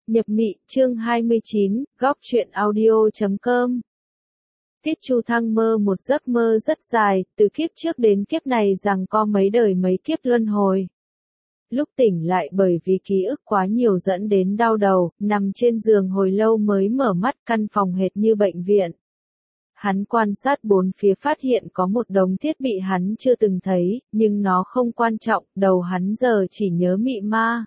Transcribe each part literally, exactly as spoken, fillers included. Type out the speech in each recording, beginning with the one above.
Nhập Mị, chương hai mươi chín, góc truyện audio chấm com. Tiết Chu Thăng mơ một giấc mơ rất dài, từ kiếp trước đến kiếp này rằng có mấy đời mấy kiếp luân hồi. Lúc tỉnh lại bởi vì ký ức quá nhiều dẫn đến đau đầu, nằm trên giường hồi lâu mới mở mắt, căn phòng hệt như bệnh viện. Hắn quan sát bốn phía phát hiện có một đống thiết bị hắn chưa từng thấy, nhưng nó không quan trọng, đầu hắn giờ chỉ nhớ Mị Ma.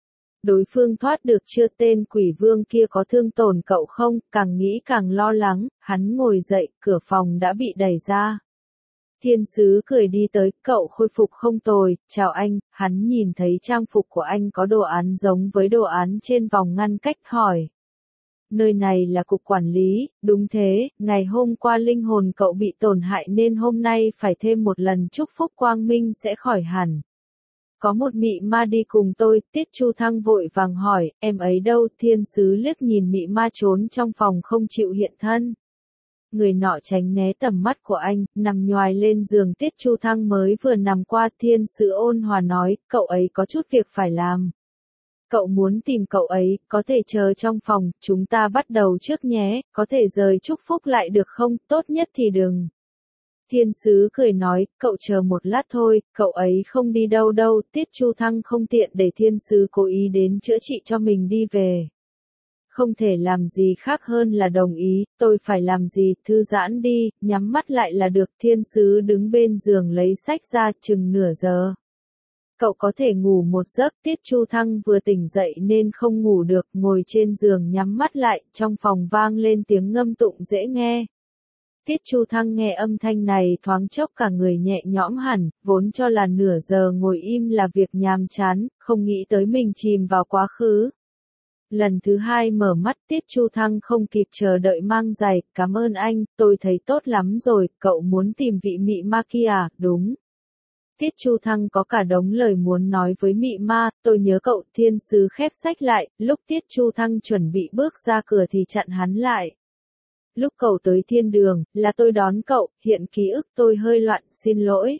Đối phương thoát được chưa, tên quỷ vương kia có thương tổn cậu không, càng nghĩ càng lo lắng, hắn ngồi dậy, cửa phòng đã bị đẩy ra. Thiên sứ cười đi tới, cậu khôi phục không tồi, chào anh, hắn nhìn thấy trang phục của anh có đồ án giống với đồ án trên vòng ngăn cách hỏi. Nơi này là cục quản lý, đúng thế, ngày hôm qua linh hồn cậu bị tổn hại nên hôm nay phải thêm một lần chúc phúc quang minh sẽ khỏi hẳn. Có một Mị Ma đi cùng tôi, Tiết Chu Thăng vội vàng hỏi, em ấy đâu? Thiên sứ liếc nhìn Mị Ma trốn trong phòng không chịu hiện thân. Người nọ tránh né tầm mắt của anh, nằm nhoài lên giường. Tiết Chu Thăng mới vừa nằm qua, thiên sứ ôn hòa nói, cậu ấy có chút việc phải làm. Cậu muốn tìm cậu ấy, có thể chờ trong phòng, chúng ta bắt đầu trước nhé, có thể rời chúc phúc lại được không, tốt nhất thì đừng. Thiên sứ cười nói, cậu chờ một lát thôi, cậu ấy không đi đâu đâu. Tiết Chu Thăng không tiện để thiên sứ cố ý đến chữa trị cho mình đi về. Không thể làm gì khác hơn là đồng ý, tôi phải làm gì, thư giãn đi, nhắm mắt lại là được. Thiên sứ đứng bên giường lấy sách ra, chừng nửa giờ. Cậu có thể ngủ một giấc. Tiết Chu Thăng vừa tỉnh dậy nên không ngủ được, ngồi trên giường nhắm mắt lại, trong phòng vang lên tiếng ngâm tụng dễ nghe. Tiết Chu Thăng nghe âm thanh này thoáng chốc cả người nhẹ nhõm hẳn, vốn cho là nửa giờ ngồi im là việc nhàm chán, không nghĩ tới mình chìm vào quá khứ. Lần thứ hai mở mắt, Tiết Chu Thăng không kịp chờ đợi mang giày, cảm ơn anh, tôi thấy tốt lắm rồi, cậu muốn tìm vị Mị Ma kia à, đúng. Tiết Chu Thăng có cả đống lời muốn nói với Mị Ma, tôi nhớ cậu. Thiên sứ khép sách lại, lúc Tiết Chu Thăng chuẩn bị bước ra cửa thì chặn hắn lại. Lúc cậu tới thiên đường, là tôi đón cậu, hiện ký ức tôi hơi loạn, xin lỗi.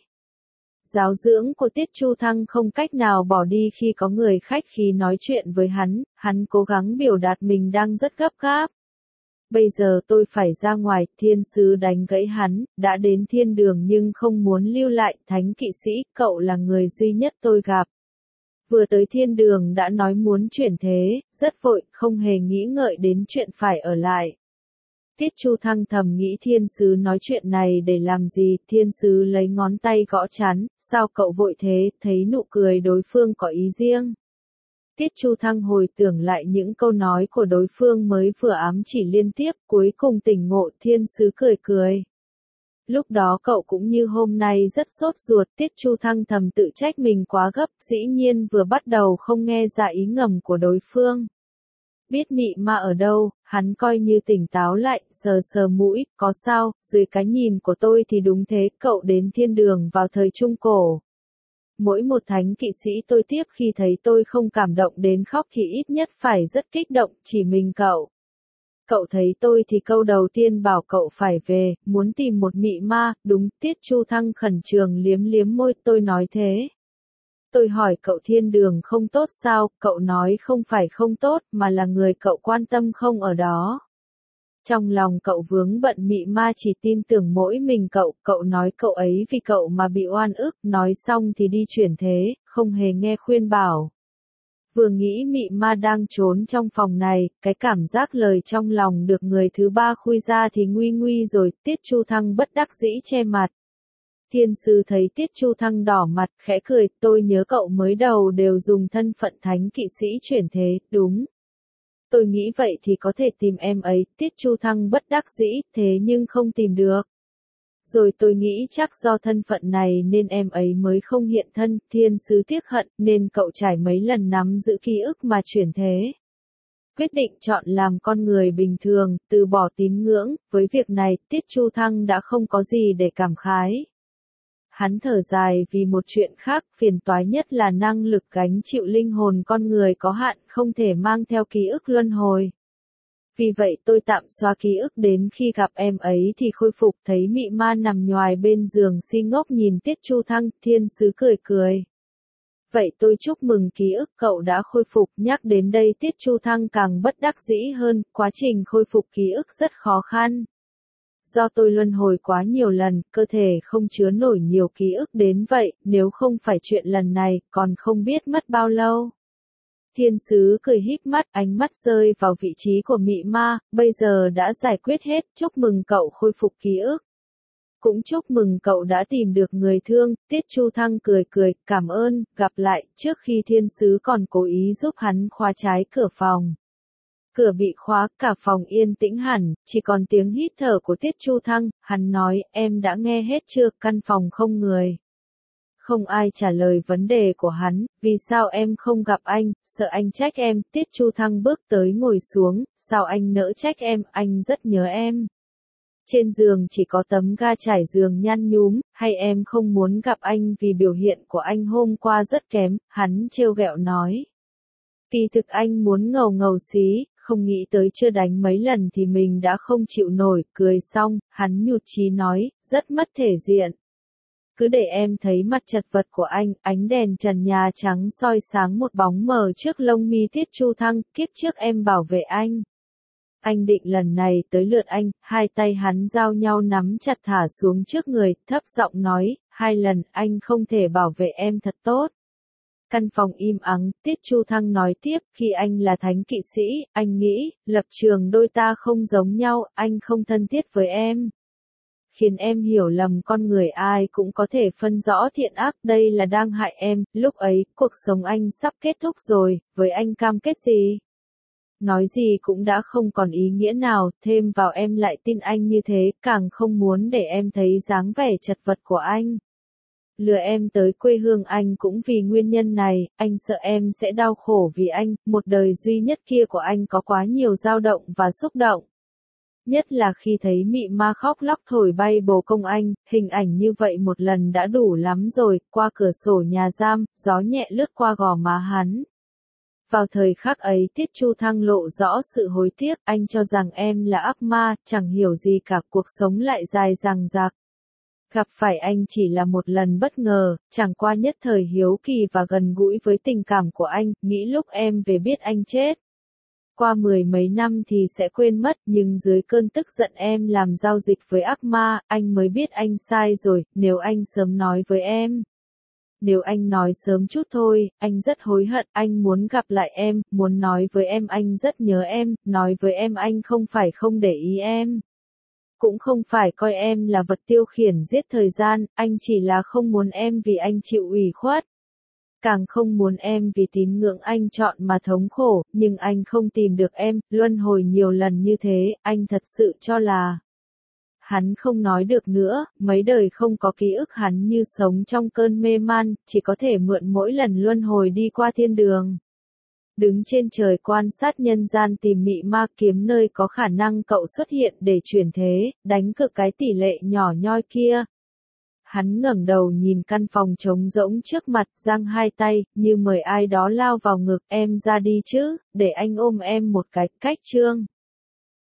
Giáo dưỡng của Tiết Chu Thăng không cách nào bỏ đi khi có người khách khí nói chuyện với hắn, hắn cố gắng biểu đạt mình đang rất gấp gáp. Bây giờ tôi phải ra ngoài, thiên sứ đánh gãy hắn, đã đến thiên đường nhưng không muốn lưu lại, thánh kỵ sĩ, cậu là người duy nhất tôi gặp. Vừa tới thiên đường đã nói muốn chuyển thế, rất vội, không hề nghĩ ngợi đến chuyện phải ở lại. Tiết Chu Thăng thầm nghĩ thiên sứ nói chuyện này để làm gì, thiên sứ lấy ngón tay gõ trán, sao cậu vội thế, thấy nụ cười đối phương có ý riêng. Tiết Chu Thăng hồi tưởng lại những câu nói của đối phương mới vừa ám chỉ liên tiếp, cuối cùng tỉnh ngộ, thiên sứ cười cười. Lúc đó cậu cũng như hôm nay rất sốt ruột. Tiết Chu Thăng thầm tự trách mình quá gấp, dĩ nhiên vừa bắt đầu không nghe ra ý ngầm của đối phương. Biết Mị Ma ở đâu, hắn coi như tỉnh táo lại, sờ sờ mũi, có sao, dưới cái nhìn của tôi thì đúng thế, cậu đến thiên đường vào thời Trung Cổ. Mỗi một thánh kỵ sĩ tôi tiếp khi thấy tôi không cảm động đến khóc thì ít nhất phải rất kích động, chỉ mình cậu. Cậu thấy tôi thì câu đầu tiên bảo cậu phải về, muốn tìm một Mị Ma, đúng. Tiết Chu Thăng khẩn trương liếm liếm môi, tôi nói thế. Tôi hỏi cậu thiên đường không tốt sao, cậu nói không phải không tốt, mà là người cậu quan tâm không ở đó. Trong lòng cậu vướng bận Mị Ma chỉ tin tưởng mỗi mình cậu, cậu nói cậu ấy vì cậu mà bị oan ức, nói xong thì đi chuyển thế, không hề nghe khuyên bảo. Vừa nghĩ Mị Ma đang trốn trong phòng này, cái cảm giác lời trong lòng được người thứ ba khui ra thì nguy nguy rồi. Tiết Chu Thăng bất đắc dĩ che mặt. Thiên sứ thấy Tiết Chu Thăng đỏ mặt, khẽ cười, tôi nhớ cậu mới đầu đều dùng thân phận thánh kỵ sĩ chuyển thế, đúng. Tôi nghĩ vậy thì có thể tìm em ấy. Tiết Chu Thăng bất đắc dĩ, thế nhưng không tìm được. Rồi tôi nghĩ chắc do thân phận này nên em ấy mới không hiện thân. Thiên sứ tiếc hận, nên cậu trải mấy lần nắm giữ ký ức mà chuyển thế. Quyết định chọn làm con người bình thường, từ bỏ tín ngưỡng. Với việc này, Tiết Chu Thăng đã không có gì để cảm khái. Hắn thở dài vì một chuyện khác, phiền toái nhất là năng lực gánh chịu linh hồn con người có hạn, không thể mang theo ký ức luân hồi. Vì vậy tôi tạm xóa ký ức đến khi gặp em ấy thì khôi phục. Thấy Mị Ma nằm nhoài bên giường si ngốc nhìn Tiết Chu Thăng, thiên sứ cười cười. Vậy tôi chúc mừng ký ức cậu đã khôi phục. Nhắc đến đây Tiết Chu Thăng càng bất đắc dĩ hơn, quá trình khôi phục ký ức rất khó khăn. Do tôi luân hồi quá nhiều lần, cơ thể không chứa nổi nhiều ký ức đến vậy, nếu không phải chuyện lần này, còn không biết mất bao lâu. Thiên sứ cười híp mắt, ánh mắt rơi vào vị trí của mị ma, bây giờ đã giải quyết hết, chúc mừng cậu khôi phục ký ức. Cũng chúc mừng cậu đã tìm được người thương, Tiết Chu Thăng cười cười, cảm ơn, gặp lại, trước khi thiên sứ còn cố ý giúp hắn khóa trái cửa phòng. Cửa bị khóa, cả phòng yên tĩnh hẳn, chỉ còn tiếng hít thở của Tiết Chu Thăng, hắn nói, em đã nghe hết chưa, căn phòng không người. Không ai trả lời vấn đề của hắn, vì sao em không gặp anh, sợ anh trách em, Tiết Chu Thăng bước tới ngồi xuống, sao anh nỡ trách em, anh rất nhớ em. Trên giường chỉ có tấm ga trải giường nhăn nhúm, hay em không muốn gặp anh vì biểu hiện của anh hôm qua rất kém, hắn trêu ghẹo nói. Kỳ thực anh muốn ngầu ngầu xí, không nghĩ tới chưa đánh mấy lần thì mình đã không chịu nổi, cười xong, hắn nhụt chí nói, rất mất thể diện. Cứ để em thấy mặt chật vật của anh, ánh đèn trần nhà trắng soi sáng một bóng mờ trước lông mi Tiết Chu Thăng, kiếp trước em bảo vệ anh. Anh định lần này tới lượt anh, hai tay hắn giao nhau nắm chặt thả xuống trước người, thấp giọng nói, hai lần anh không thể bảo vệ em thật tốt. Căn phòng im ắng, Tiết Chu Thăng nói tiếp, khi anh là thánh kỵ sĩ, anh nghĩ, lập trường đôi ta không giống nhau, anh không thân thiết với em. Khiến em hiểu lầm con người ai cũng có thể phân rõ thiện ác, đây là đang hại em, lúc ấy, cuộc sống anh sắp kết thúc rồi, với anh cam kết gì? Nói gì cũng đã không còn ý nghĩa nào, thêm vào em lại tin anh như thế, càng không muốn để em thấy dáng vẻ chật vật của anh. Lừa em tới quê hương anh cũng vì nguyên nhân này, anh sợ em sẽ đau khổ vì anh, một đời duy nhất kia của anh có quá nhiều dao động và xúc động. Nhất là khi thấy mị ma khóc lóc thổi bay bồ công anh, hình ảnh như vậy một lần đã đủ lắm rồi, qua cửa sổ nhà giam, gió nhẹ lướt qua gò má hắn. Vào thời khắc ấy Tiết Chu Thăng lộ rõ sự hối tiếc, anh cho rằng em là ác ma, chẳng hiểu gì cả, cuộc sống lại dài dằng dặc. Gặp phải anh chỉ là một lần bất ngờ, chẳng qua nhất thời hiếu kỳ và gần gũi với tình cảm của anh, nghĩ lúc em về biết anh chết. Qua mười mấy năm thì sẽ quên mất, nhưng dưới cơn tức giận em làm giao dịch với ác ma, anh mới biết anh sai rồi, nếu anh sớm nói với em. Nếu anh nói sớm chút thôi, anh rất hối hận, anh muốn gặp lại em, muốn nói với em anh rất nhớ em, nói với em anh không phải không để ý em. Cũng không phải coi em là vật tiêu khiển giết thời gian, anh chỉ là không muốn em vì anh chịu ủy khuất. Càng không muốn em vì tín ngưỡng anh chọn mà thống khổ, nhưng anh không tìm được em, luân hồi nhiều lần như thế, anh thật sự cho là... Hắn không nói được nữa, mấy đời không có ký ức hắn như sống trong cơn mê man, chỉ có thể mượn mỗi lần luân hồi đi qua thiên đường. Đứng trên trời quan sát nhân gian tìm mị ma kiếm nơi có khả năng cậu xuất hiện để chuyển thế, đánh cược cái tỷ lệ nhỏ nhoi kia. Hắn ngẩng đầu nhìn căn phòng trống rỗng trước mặt, giang hai tay, như mời ai đó lao vào ngực, em ra đi chứ, để anh ôm em một cái, cách chương.